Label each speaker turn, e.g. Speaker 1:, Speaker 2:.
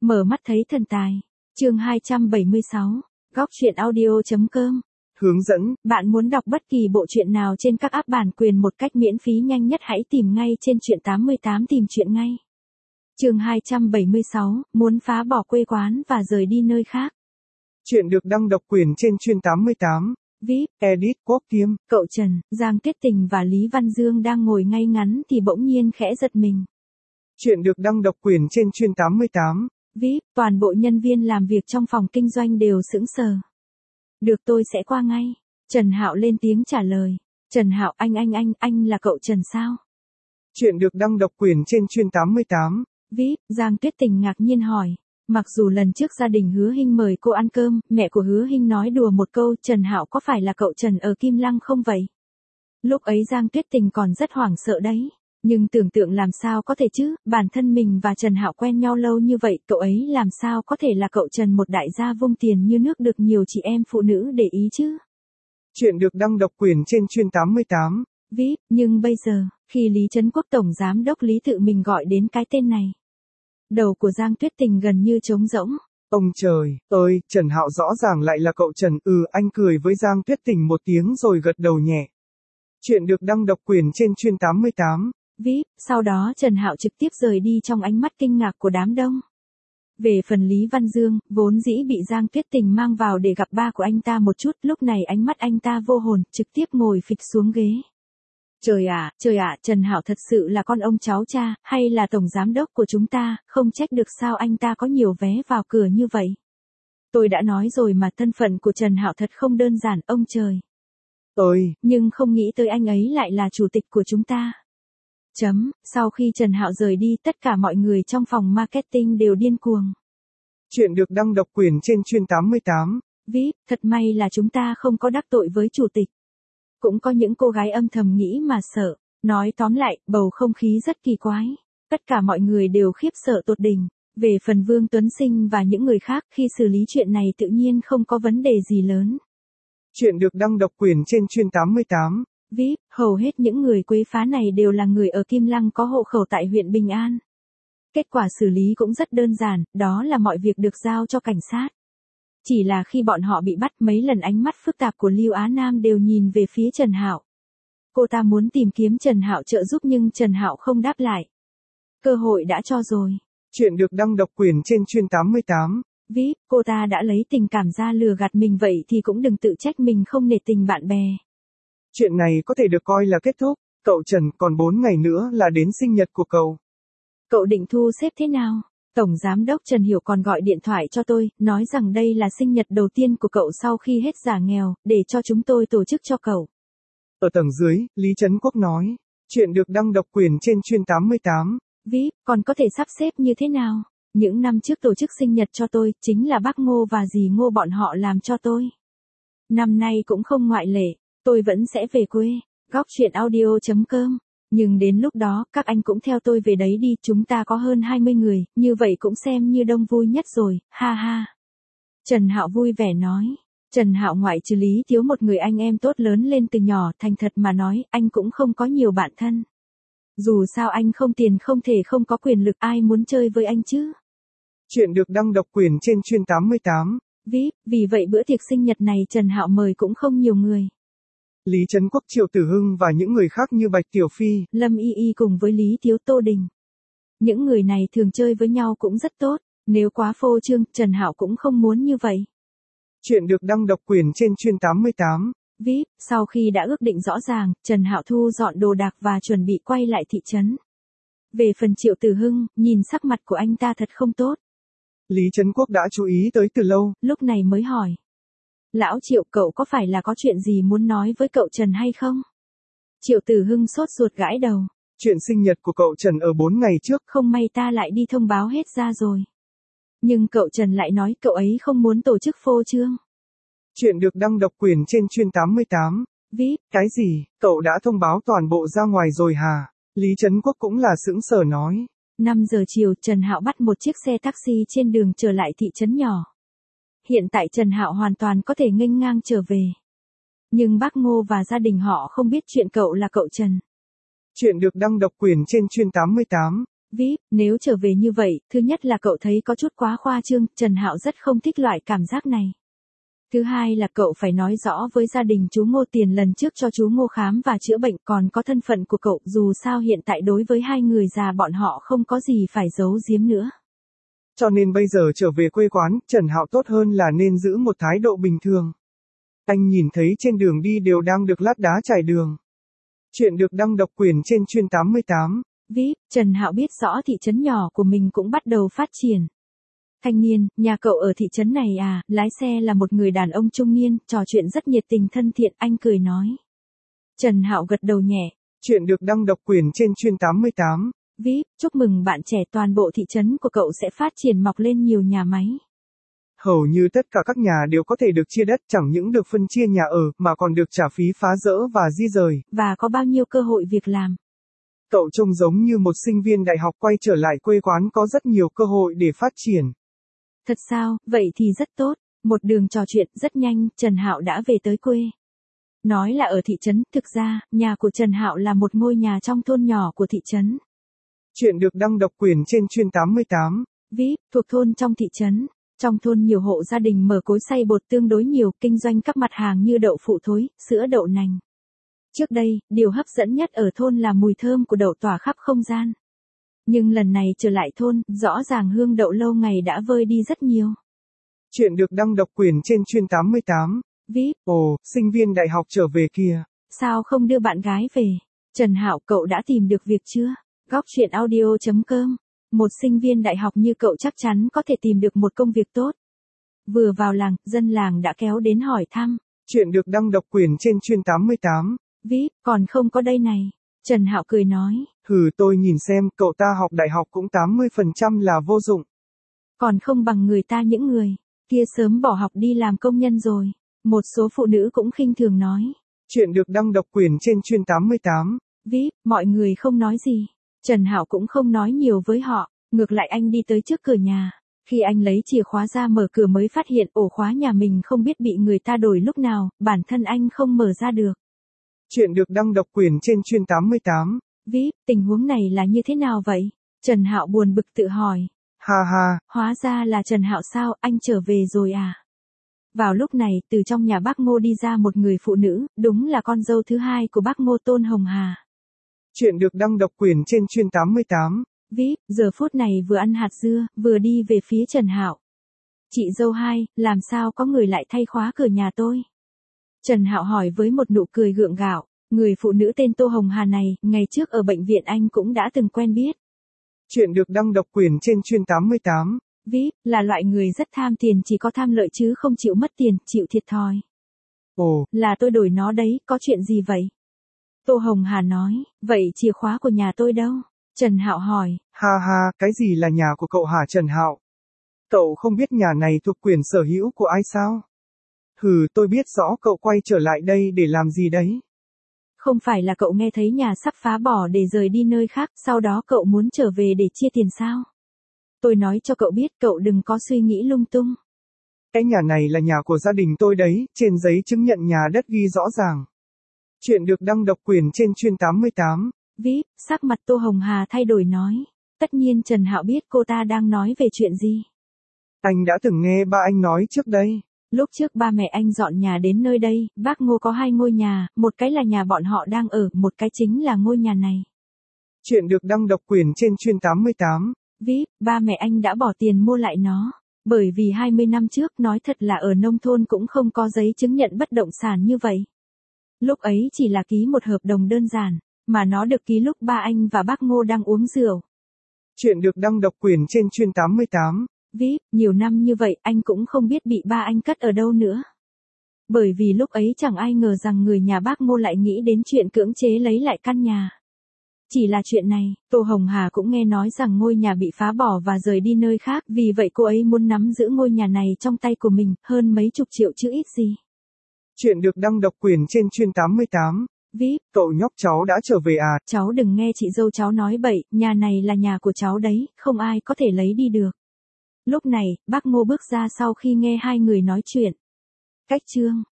Speaker 1: Mở mắt thấy thần tài. Chương 276. Góc truyện audio.com. Hướng dẫn, bạn muốn đọc bất kỳ bộ truyện nào trên các app bản quyền một cách miễn phí nhanh nhất hãy tìm ngay trên truyện 88 tìm truyện ngay. Chương 276, muốn phá bỏ quê quán và rời đi nơi khác.
Speaker 2: Chuyện được đăng độc quyền trên Truyện 88.
Speaker 1: VIP,
Speaker 2: Edit Quốc Kiêm.
Speaker 1: Cậu Trần, Giang Tuyết Tình và Lý Văn Dương đang ngồi ngay ngắn thì bỗng nhiên khẽ giật mình.
Speaker 2: Chuyện được đăng độc quyền trên Truyện 88.
Speaker 1: VIP, toàn bộ nhân viên làm việc trong phòng kinh doanh đều sững sờ. Được, tôi sẽ qua ngay. Trần Hạo lên tiếng trả lời. Trần Hạo, anh là cậu Trần sao?
Speaker 2: Chuyện được đăng độc quyền trên Truyện 88.
Speaker 1: VIP, Giang Tuyết Tình ngạc nhiên hỏi. Mặc dù lần trước gia đình Hứa Hinh mời cô ăn cơm, mẹ của Hứa Hinh nói đùa một câu, Trần Hạo có phải là cậu Trần ở Kim Lăng không vậy? Lúc ấy Giang Tuyết Tình còn rất hoảng sợ đấy. Nhưng tưởng tượng làm sao có thể chứ, bản thân mình và Trần Hạo quen nhau lâu như vậy, cậu ấy làm sao có thể là cậu Trần một đại gia vung tiền như nước được nhiều chị em phụ nữ để ý chứ?
Speaker 2: Chuyện được đăng độc quyền trên Truyện 88.
Speaker 1: VIP, nhưng bây giờ, khi Lý Trấn Quốc Tổng Giám đốc Lý tự mình gọi đến cái tên này. Đầu của Giang Tuyết Tình gần như trống rỗng.
Speaker 2: Ông trời ơi, Trần Hạo rõ ràng lại là cậu Trần. Anh cười với Giang Tuyết Tình một tiếng rồi gật đầu nhẹ. Chuyện được đăng độc quyền trên Truyện 88.
Speaker 1: VIP, sau đó Trần Hạo trực tiếp rời đi trong ánh mắt kinh ngạc của đám đông. Về phần Lý Văn Dương, vốn dĩ bị Giang Tuyết Tình mang vào để gặp ba của anh ta một chút, lúc này ánh mắt anh ta vô hồn, trực tiếp ngồi phịch xuống ghế. Trời ạ, Trần Hạo thật sự là con ông cháu cha, hay là tổng giám đốc của chúng ta, không trách được sao anh ta có nhiều vé vào cửa như vậy. Tôi đã nói rồi mà, thân phận của Trần Hạo thật không đơn giản, ông trời. Nhưng không nghĩ tới anh ấy lại là chủ tịch của chúng ta. Sau khi Trần Hạo rời đi, tất cả mọi người trong phòng marketing đều điên cuồng.
Speaker 2: Chuyện được đăng độc quyền trên Truyện 88.
Speaker 1: VIP, thật may là chúng ta không có đắc tội với chủ tịch. Cũng có những cô gái âm thầm nghĩ mà sợ. Nói tóm lại, bầu không khí rất kỳ quái. Tất cả mọi người đều khiếp sợ tột đỉnh. Về phần Vương Tuấn Sinh và những người khác, khi xử lý chuyện này tự nhiên không có vấn đề gì lớn.
Speaker 2: Chuyện được đăng độc quyền trên Truyện 88.
Speaker 1: VIP, hầu hết những người quấy phá này đều là người ở Kim Lăng có hộ khẩu tại huyện Bình An. Kết quả xử lý cũng rất đơn giản, đó là mọi việc được giao cho cảnh sát. Chỉ là khi bọn họ bị bắt, mấy lần ánh mắt phức tạp của Lưu Á Nam đều nhìn về phía Trần Hạo. Cô ta muốn tìm kiếm Trần Hạo trợ giúp nhưng Trần Hạo không đáp lại. Cơ hội đã cho rồi.
Speaker 2: Chuyện được đăng độc quyền trên Truyện 88.
Speaker 1: VIP, cô ta đã lấy tình cảm ra lừa gạt mình vậy thì cũng đừng tự trách mình không nể tình bạn bè.
Speaker 2: Chuyện này có thể được coi là kết thúc. Cậu Trần, còn 4 ngày nữa là đến sinh nhật của cậu.
Speaker 1: Cậu định thu xếp thế nào? Tổng Giám đốc Trần Hiểu còn gọi điện thoại cho tôi, nói rằng đây là sinh nhật đầu tiên của cậu sau khi hết giả nghèo, để cho chúng tôi tổ chức cho cậu.
Speaker 2: Ở tầng dưới, Lý Trấn Quốc nói. Chuyện được đăng độc quyền trên Truyện 88.
Speaker 1: VIP, còn có thể sắp xếp như thế nào? Những năm trước tổ chức sinh nhật cho tôi, chính là bác Ngô và dì Ngô bọn họ làm cho tôi. Năm nay cũng không ngoại lệ, tôi vẫn sẽ về quê. Góc truyện audio.com. Nhưng đến lúc đó, các anh cũng theo tôi về đấy đi, chúng ta có hơn 20 người, như vậy cũng xem như đông vui nhất rồi, ha ha. Trần Hạo vui vẻ nói. Trần Hạo ngoại trừ Lý Thiếu một người anh em tốt lớn lên từ nhỏ, thành thật mà nói, anh cũng không có nhiều bạn thân. Dù sao anh không tiền không thể không có quyền lực, ai muốn chơi với anh chứ.
Speaker 2: Chuyện được đăng độc quyền trên Truyện 88.
Speaker 1: VIP, vì vậy bữa tiệc sinh nhật này Trần Hạo mời cũng không nhiều người.
Speaker 2: Lý Trấn Quốc, Triệu Tử Hưng và những người khác như Bạch Tiểu Phi,
Speaker 1: Lâm Y Y cùng với Lý Thiếu, Tô Đình. Những người này thường chơi với nhau cũng rất tốt, nếu quá phô trương, Trần Hạo cũng không muốn như vậy.
Speaker 2: Chuyện được đăng độc quyền trên Truyện 88.
Speaker 1: VIP, sau khi đã ước định rõ ràng, Trần Hạo thu dọn đồ đạc và chuẩn bị quay lại thị trấn. Về phần Triệu Tử Hưng, nhìn sắc mặt của anh ta thật không tốt.
Speaker 2: Lý Trấn Quốc đã chú ý tới từ lâu,
Speaker 1: lúc này mới hỏi. Lão Triệu, cậu có phải là có chuyện gì muốn nói với cậu Trần hay không? Triệu Tử Hưng sốt ruột gãi đầu.
Speaker 2: Chuyện sinh nhật của cậu Trần ở 4 ngày trước.
Speaker 1: Không may ta lại đi thông báo hết ra rồi. Nhưng cậu Trần lại nói cậu ấy không muốn tổ chức phô trương.
Speaker 2: Chuyện được đăng độc quyền trên Truyện 88.
Speaker 1: VIP,
Speaker 2: cái gì, cậu đã thông báo toàn bộ ra ngoài rồi hả? Lý Trấn Quốc cũng là sững sờ nói.
Speaker 1: 5 giờ chiều, Trần Hạo bắt một chiếc xe taxi trên đường trở lại thị trấn nhỏ. Hiện tại Trần Hạo hoàn toàn có thể nghênh ngang trở về. Nhưng bác Ngô và gia đình họ không biết chuyện cậu là cậu Trần.
Speaker 2: Chuyện được đăng độc quyền trên Truyện 88.
Speaker 1: VIP, nếu trở về như vậy, thứ nhất là cậu thấy có chút quá khoa trương, Trần Hạo rất không thích loại cảm giác này. Thứ hai là cậu phải nói rõ với gia đình chú Ngô tiền lần trước cho chú Ngô khám và chữa bệnh, còn có thân phận của cậu, dù sao hiện tại đối với hai người già bọn họ không có gì phải giấu giếm nữa.
Speaker 2: Cho nên bây giờ trở về quê quán, Trần Hạo tốt hơn là nên giữ một thái độ bình thường. Anh nhìn thấy trên đường đi đều đang được lát đá trải đường. Chuyện được đăng độc quyền trên chuyên 88.
Speaker 1: VIP, Trần Hạo biết rõ thị trấn nhỏ của mình cũng bắt đầu phát triển. Thanh niên, nhà cậu ở thị trấn này à, lái xe là một người đàn ông trung niên, trò chuyện rất nhiệt tình thân thiện, anh cười nói. Trần Hạo gật đầu nhẹ.
Speaker 2: Chuyện được đăng độc quyền trên chuyên 88.
Speaker 1: VIP, chúc mừng bạn trẻ, toàn bộ thị trấn của cậu sẽ phát triển mọc lên nhiều nhà máy.
Speaker 2: Hầu như tất cả các nhà đều có thể được chia đất, chẳng những được phân chia nhà ở, mà còn được trả phí phá dỡ và di rời.
Speaker 1: Và có bao nhiêu cơ hội việc làm.
Speaker 2: Cậu trông giống như một sinh viên đại học quay trở lại quê quán, có rất nhiều cơ hội để phát triển.
Speaker 1: Thật sao, vậy thì rất tốt. Một đường trò chuyện rất nhanh, Trần Hạo đã về tới quê. Nói là ở thị trấn, thực ra, nhà của Trần Hạo là một ngôi nhà trong thôn nhỏ của thị trấn.
Speaker 2: Chuyện được đăng độc quyền trên chuyên 88.
Speaker 1: VIP, thuộc thôn trong thị trấn. Trong thôn nhiều hộ gia đình mở cối xay bột tương đối nhiều, kinh doanh các mặt hàng như đậu phụ thối, sữa đậu nành. Trước đây, điều hấp dẫn nhất ở thôn là mùi thơm của đậu tỏa khắp không gian. Nhưng lần này trở lại thôn, rõ ràng hương đậu lâu ngày đã vơi đi rất nhiều.
Speaker 2: Chuyện được đăng độc quyền trên chuyên 88.
Speaker 1: VIP,
Speaker 2: ồ, sinh viên đại học trở về kìa.
Speaker 1: Sao không đưa bạn gái về? Trần Hạo, cậu đã tìm được việc chưa? Góc truyện audio.com. Một sinh viên đại học như cậu chắc chắn có thể tìm được một công việc tốt. Vừa vào làng, dân làng đã kéo đến hỏi thăm.
Speaker 2: Chuyện được đăng độc quyền trên chuyên 88.
Speaker 1: VIP, còn không có đây này. Trần Hạo cười nói.
Speaker 2: Tôi nhìn xem, cậu ta học đại học cũng 80% là vô dụng.
Speaker 1: Còn không bằng người ta những người kia sớm bỏ học đi làm công nhân rồi. Một số phụ nữ cũng khinh thường nói.
Speaker 2: Chuyện được đăng độc quyền trên chuyên 88.
Speaker 1: VIP, mọi người không nói gì. Trần Hạo cũng không nói nhiều với họ, ngược lại anh đi tới trước cửa nhà. Khi anh lấy chìa khóa ra mở cửa mới phát hiện ổ khóa nhà mình không biết bị người ta đổi lúc nào, bản thân anh không mở ra được.
Speaker 2: Chuyện được đăng độc quyền trên chuyên 88.
Speaker 1: VIP, tình huống này là như thế nào vậy? Trần Hạo buồn bực tự hỏi.
Speaker 2: Ha ha.
Speaker 1: Hóa ra là Trần Hạo sao, anh trở về rồi à? Vào lúc này, từ trong nhà bác Ngô đi ra một người phụ nữ, đúng là con dâu thứ hai của bác Ngô Tôn Hồng Hà.
Speaker 2: Chuyện được đăng độc quyền trên chuyên 88.
Speaker 1: VIP, giờ phút này vừa ăn hạt dưa, vừa đi về phía Trần Hạo. Chị dâu hai, làm sao có người lại thay khóa cửa nhà tôi? Trần Hạo hỏi với một nụ cười gượng gạo. Người phụ nữ tên Tô Hồng Hà này, ngày trước ở bệnh viện anh cũng đã từng quen biết.
Speaker 2: Chuyện được đăng độc quyền trên chuyên 88.
Speaker 1: VIP, là loại người rất tham tiền, chỉ có tham lợi chứ không chịu mất tiền, chịu thiệt thòi.
Speaker 2: Ồ,
Speaker 1: là tôi đổi nó đấy, có chuyện gì vậy? Tô Hồng Hà nói, vậy chìa khóa của nhà tôi đâu? Trần Hạo hỏi.
Speaker 2: Ha ha, cái gì là nhà của cậu hả Trần Hạo? Cậu không biết nhà này thuộc quyền sở hữu của ai sao? Tôi biết rõ cậu quay trở lại đây để làm gì đấy.
Speaker 1: Không phải là cậu nghe thấy nhà sắp phá bỏ để rời đi nơi khác, sau đó cậu muốn trở về để chia tiền sao? Tôi nói cho cậu biết, cậu đừng có suy nghĩ lung tung.
Speaker 2: Cái nhà này là nhà của gia đình tôi đấy, trên giấy chứng nhận nhà đất ghi rõ ràng. Chuyện được đăng độc quyền trên chuyên 88.
Speaker 1: VIP, sắc mặt Tô Hồng Hà thay đổi nói. Tất nhiên Trần Hạo biết cô ta đang nói về chuyện gì.
Speaker 2: Anh đã từng nghe ba anh nói trước đây.
Speaker 1: Lúc trước ba mẹ anh dọn nhà đến nơi đây, bác Ngô có 2 ngôi nhà, một cái là nhà bọn họ đang ở, một cái chính là ngôi nhà này.
Speaker 2: Chuyện được đăng độc quyền trên chuyên 88.
Speaker 1: VIP, ba mẹ anh đã bỏ tiền mua lại nó. Bởi vì 20 năm trước nói thật là ở nông thôn cũng không có giấy chứng nhận bất động sản như vậy. Lúc ấy chỉ là ký một hợp đồng đơn giản, mà nó được ký lúc ba anh và bác Ngô đang uống rượu.
Speaker 2: Chuyện được đăng độc quyền trên chuyên 88.
Speaker 1: VIP, nhiều năm như vậy anh cũng không biết bị ba anh cất ở đâu nữa. Bởi vì lúc ấy chẳng ai ngờ rằng người nhà bác Ngô lại nghĩ đến chuyện cưỡng chế lấy lại căn nhà. Chỉ là chuyện này, Tô Hồng Hà cũng nghe nói rằng ngôi nhà bị phá bỏ và rời đi nơi khác, vì vậy cô ấy muốn nắm giữ ngôi nhà này trong tay của mình, hơn mấy chục triệu chứ ít gì.
Speaker 2: Chuyện được đăng độc quyền trên chuyên 88.
Speaker 1: VIP,
Speaker 2: cậu nhóc cháu đã trở về à?
Speaker 1: Cháu đừng nghe chị dâu cháu nói bậy, nhà này là nhà của cháu đấy, không ai có thể lấy đi được. Lúc này, bác Ngô bước ra sau khi nghe hai người nói chuyện. Cách chương